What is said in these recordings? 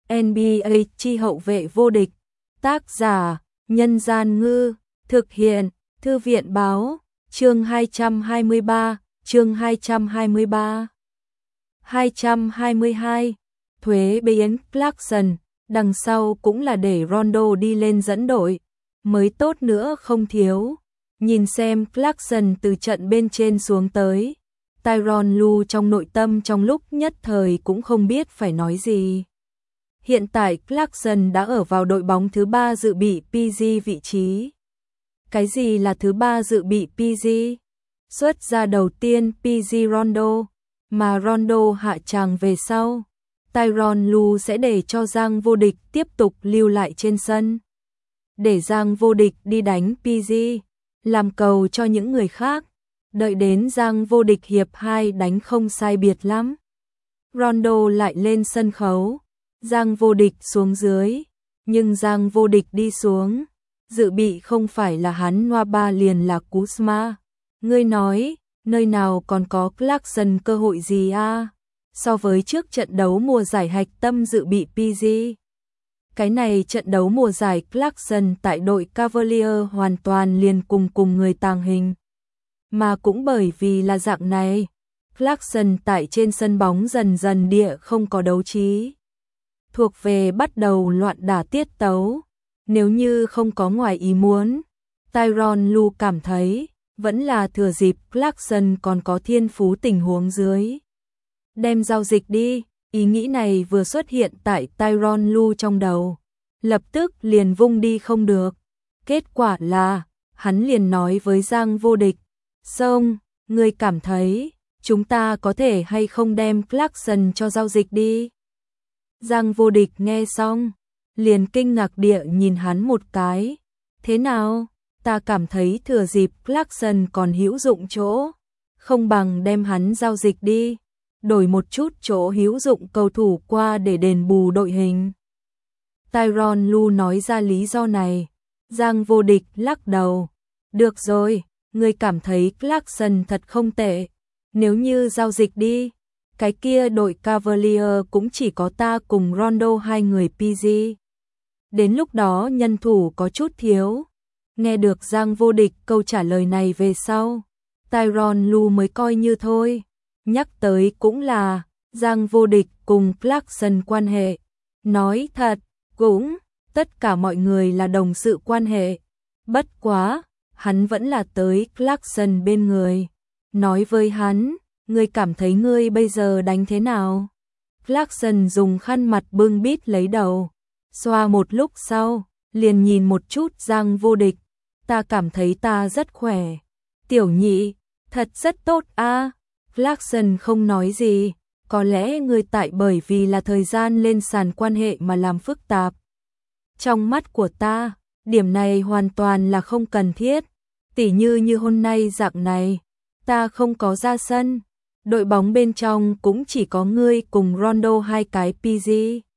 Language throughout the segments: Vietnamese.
NBA chi hậu vệ vô địch. Tác giả: Nhân Gian Ngư. Thực hiện: Thư viện Báo. Chương 223. Chương 223. 222. Thuế biến Clarkson. Đằng sau cũng là để Rondo đi lên dẫn đội. Mới tốt nữa không thiếu. Nhìn xem Clarkson từ trận bên trên xuống tới. Tyronn Lue trong nội tâm trong lúc nhất thời cũng không biết phải nói gì. Hiện tại Clarkson đã ở vào đội bóng thứ 3 dự bị PG vị trí. Cái gì là thứ 3 dự bị PG? Xuất ra đầu tiên PG Rondo, mà Rondo hạ tràng về sau. Tyronn Lue sẽ để cho Giang Vô Địch tiếp tục lưu lại trên sân. Để Giang Vô Địch đi đánh PG, làm cầu cho những người khác. Đợi đến Giang Vô Địch hiệp 2 đánh không sai biệt lắm. Rondo lại lên sân khấu. Giang Vô Địch xuống dưới. Nhưng Giang Vô Địch đi xuống. Dự bị không phải là hắn Nwaba liền là Kuzma. Ngươi nói, nơi nào còn có Clarkson cơ hội gì a? So với trước trận đấu mùa giải hạch tâm dự bị PG. Cái này trận đấu mùa giải Clarkson tại đội Cavalier hoàn toàn liền cùng người tàng hình. Mà cũng bởi vì là dạng này, Clarkson tại trên sân bóng dần dần địa không có đấu trí. Thuộc về bắt đầu loạn đả tiết tấu. Nếu như không có ngoài ý muốn, Tyronn Lue cảm thấy vẫn là thừa dịp Clarkson còn có thiên phú tình huống dưới. Đem giao dịch đi, ý nghĩ này vừa xuất hiện tại Tyronn Lue trong đầu. Lập tức liền vung đi không được. Kết quả là, hắn liền nói với Giang Vô Địch. Xong, ngươi cảm thấy, chúng ta có thể hay không đem Clarkson cho giao dịch đi? Giang Vô Địch nghe xong, liền kinh ngạc địa nhìn hắn một cái. Thế nào? Ta cảm thấy thừa dịp Clarkson còn hữu dụng chỗ. Không bằng đem hắn giao dịch đi. Đổi một chút chỗ hữu dụng cầu thủ qua để đền bù đội hình. Tyronn Lue nói ra lý do này. Giang Vô Địch lắc đầu. Được rồi, ngươi cảm thấy Clarkson thật không tệ. Nếu như giao dịch đi, cái kia đội Cavalier cũng chỉ có ta cùng Rondo hai người PG. Đến lúc đó nhân thủ có chút thiếu. Nghe được Giang Vô Địch câu trả lời này về sau, Tyronn Lue mới coi như thôi. Nhắc tới cũng là Giang Vô Địch cùng Clarkson quan hệ. Nói thật, cũng tất cả mọi người là đồng sự quan hệ. Bất quá, hắn vẫn là tới Clarkson bên người. Nói với hắn, ngươi cảm thấy ngươi bây giờ đánh thế nào? Clarkson dùng khăn mặt bưng bít lấy đầu. Xoa một lúc sau, liền nhìn một chút Giang Vô Địch. Ta cảm thấy ta rất khỏe. Tiểu nhị, thật rất tốt a. Clarkson không nói gì. Có lẽ ngươi tại bởi vì là thời gian lên sàn quan hệ mà làm phức tạp. Trong mắt của ta, điểm này hoàn toàn là không cần thiết. Tỉ như hôm nay dạng này, ta không có ra sân. Đội bóng bên trong cũng chỉ có ngươi cùng Rondo hai cái PG.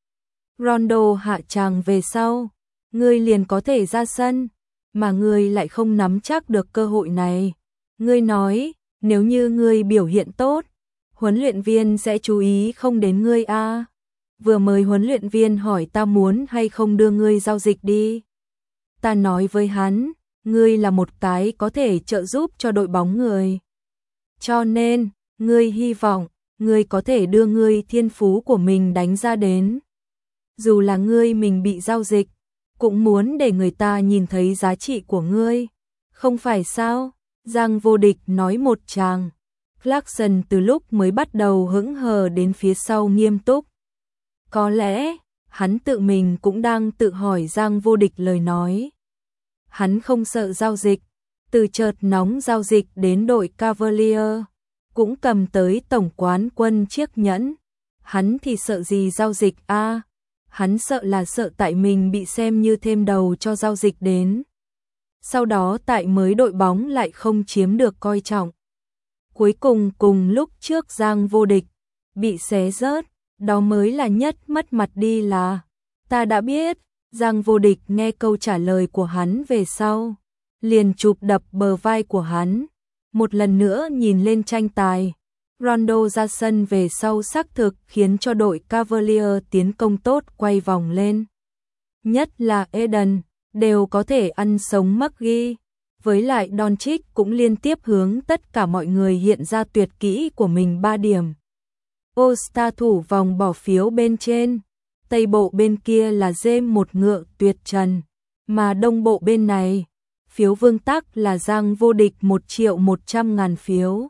Rondo hạ tràng về sau, ngươi liền có thể ra sân, mà ngươi lại không nắm chắc được cơ hội này. Ngươi nói, nếu như ngươi biểu hiện tốt, huấn luyện viên sẽ chú ý không đến ngươi a. Vừa mới huấn luyện viên hỏi ta muốn hay không đưa ngươi giao dịch đi. Ta nói với hắn, ngươi là một cái có thể trợ giúp cho đội bóng người. Cho nên, ngươi hy vọng, ngươi có thể đưa ngươi thiên phú của mình đánh ra đến. Dù là ngươi mình bị giao dịch, cũng muốn để người ta nhìn thấy giá trị của ngươi. Không phải sao? Giang Vô Địch nói một tràng. Clarkson từ lúc mới bắt đầu hững hờ đến phía sau nghiêm túc. Có lẽ, hắn tự mình cũng đang tự hỏi Giang Vô Địch lời nói. Hắn không sợ giao dịch, từ chợt nóng giao dịch đến đội Cavalier, cũng cầm tới tổng quán quân chiếc nhẫn. Hắn thì sợ gì giao dịch a? Hắn sợ là sợ tại mình bị xem như thêm đầu cho giao dịch đến. Sau đó tại mới đội bóng lại không chiếm được coi trọng. Cuối cùng lúc trước Giang Vô Địch bị xé rớt, đó mới là nhất mất mặt đi là. Ta đã biết. Giang Vô Địch nghe câu trả lời của hắn về sau, liền chụp đập bờ vai của hắn, một lần nữa nhìn lên tranh tài. Rondo ra sân về sau xác thực khiến cho đội Cavaliers tiến công tốt quay vòng lên. Nhất là Eden, đều có thể ăn sống McGee. Với lại Doncic cũng liên tiếp hướng tất cả mọi người hiện ra tuyệt kỹ của mình 3 điểm. All-Star thủ vòng bỏ phiếu bên trên, Tây bộ bên kia là James một ngựa tuyệt trần, mà Đông bộ bên này, phiếu vương tắc là Giang vô địch 1.100.000 phiếu.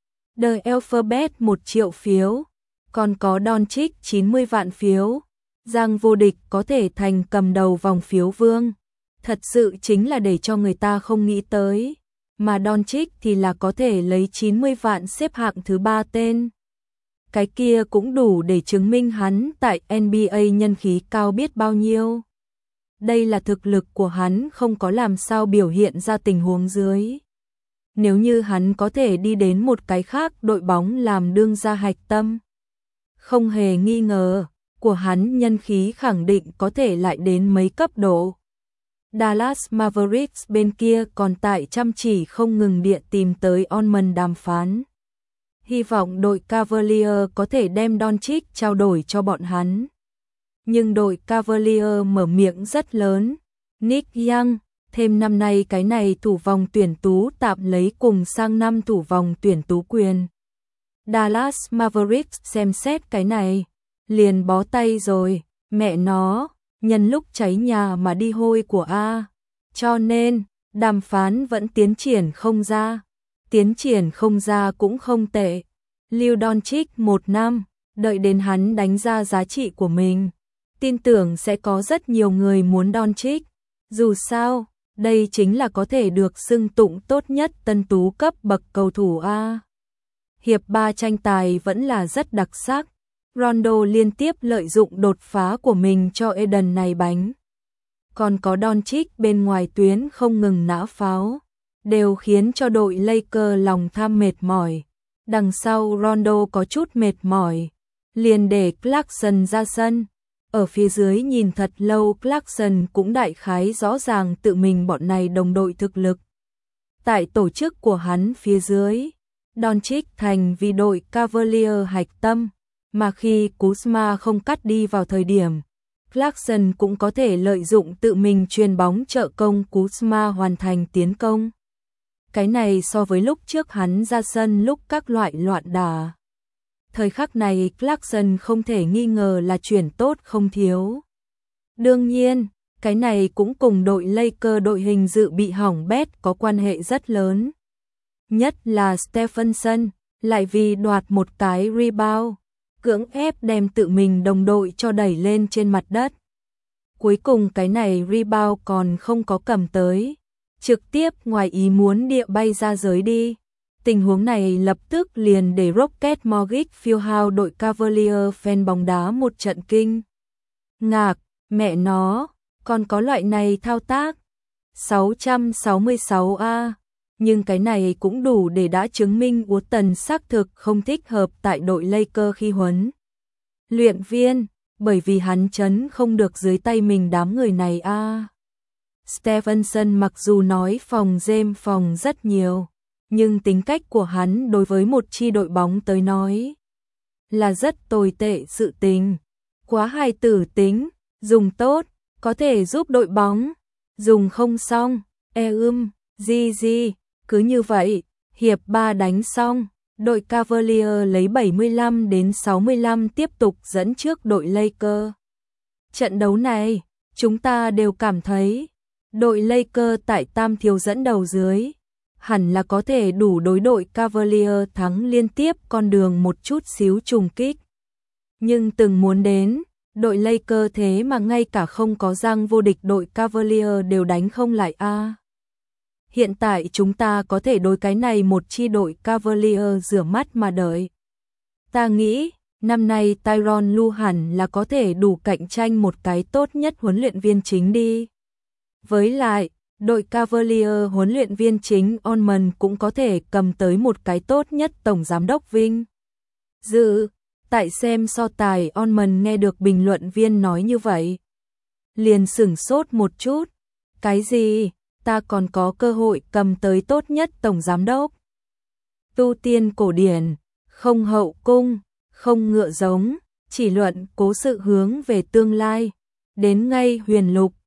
The Alphabet 1 triệu phiếu, còn có Doncic 90 vạn phiếu. Giang vô địch có thể thành cầm đầu vòng phiếu vương, thật sự chính là để cho người ta không nghĩ tới, mà Doncic thì là có thể lấy 90 vạn xếp hạng thứ 3 tên. Cái kia cũng đủ để chứng minh hắn tại NBA nhân khí cao biết bao nhiêu. Đây là thực lực của hắn không có làm sao biểu hiện ra tình huống dưới. Nếu như hắn có thể đi đến một cái khác đội bóng làm đương gia hạch tâm, không hề nghi ngờ, của hắn nhân khí khẳng định có thể lại đến mấy cấp độ. Dallas Mavericks bên kia còn tại chăm chỉ không ngừng địa tìm tới Orman đàm phán. Hy vọng đội Cavaliers có thể đem Doncic trao đổi cho bọn hắn. Nhưng đội Cavaliers mở miệng rất lớn. Nick Young, thêm năm nay cái này thủ vòng tuyển tú tạm lấy cùng sang năm thủ vòng tuyển tú quyền. Dallas Mavericks xem xét cái này, liền bó tay rồi, mẹ nó, nhân lúc cháy nhà mà đi hôi của A. Cho nên, đàm phán vẫn tiến triển không ra. Tiến triển không ra cũng không tệ. Lưu Doncic 1 năm, đợi đến hắn đánh ra giá trị của mình. Tin tưởng sẽ có rất nhiều người muốn Doncic. Dù sao, đây chính là có thể được xưng tụng tốt nhất tân tú cấp bậc cầu thủ A. Hiệp 3 tranh tài vẫn là rất đặc sắc. Rondo liên tiếp lợi dụng đột phá của mình cho Eden này bánh. Còn có Doncic bên ngoài tuyến không ngừng nã pháo, đều khiến cho đội Lakers lòng tham mệt mỏi. Đằng sau Rondo có chút mệt mỏi, liền để Clarkson ra sân. Ở phía dưới nhìn thật lâu Clarkson cũng đại khái rõ ràng tự mình bọn này đồng đội thực lực. Tại tổ chức của hắn phía dưới, Doncic thành vì đội Cavaliers hạch tâm, mà khi Kuzma không cắt đi vào thời điểm, Clarkson cũng có thể lợi dụng tự mình chuyền bóng trợ công Kuzma hoàn thành tiến công. Cái này so với lúc trước hắn ra sân lúc các loại loạn đả. Thời khắc này Clarkson không thể nghi ngờ là chuyển tốt không thiếu. Đương nhiên, cái này cũng cùng đội Lakers đội hình dự bị hỏng bét có quan hệ rất lớn. Nhất là Stephenson, lại vì đoạt một cái rebound, cưỡng ép đem tự mình đồng đội cho đẩy lên trên mặt đất. Cuối cùng cái này rebound còn không có cầm tới, trực tiếp ngoài ý muốn địa bay ra giới đi. Tình huống này lập tức liền để Rocket Mortgage Fieldhouse đội Cavaliers fan bóng đá một trận kinh ngạc, mẹ nó, còn có loại này thao tác. 666A, nhưng cái này cũng đủ để đã chứng minh Wooten xác thực không thích hợp tại đội Lakers khi huấn luyện viên, bởi vì hắn chấn không được dưới tay mình đám người này a. Stephenson mặc dù nói phòng James phòng rất nhiều, nhưng tính cách của hắn đối với một chi đội bóng tới nói là rất tồi tệ sự tình, quá hài tử tính, dùng tốt, có thể giúp đội bóng, dùng không xong, GG, cứ như vậy, hiệp 3 đánh xong, đội Cavaliers lấy 75-65 tiếp tục dẫn trước đội Lakers. Trận đấu này, chúng ta đều cảm thấy, đội Lakers tại tam thiếu dẫn đầu dưới, hẳn là có thể đủ đối đội Cavaliers thắng liên tiếp con đường một chút xíu trùng kích. Nhưng từng muốn đến, đội Lakers thế mà ngay cả không có răng vô địch đội Cavaliers đều đánh không lại a. Hiện tại chúng ta có thể đối cái này một chi đội Cavaliers rửa mắt mà đợi. Ta nghĩ, năm nay Tyronn Lue hẳn là có thể đủ cạnh tranh một cái tốt nhất huấn luyện viên chính đi. Với lại, đội Cavaliers huấn luyện viên chính Orman cũng có thể cầm tới một cái tốt nhất tổng giám đốc vinh dự. Tại xem so tài Orman nghe được bình luận viên nói như vậy, liền sửng sốt một chút. Cái gì? Ta còn có cơ hội cầm tới tốt nhất tổng giám đốc? Tu tiên cổ điển, không hậu cung, không ngựa giống, chỉ luận cố sự hướng về tương lai. Đến ngay Huyền Lục,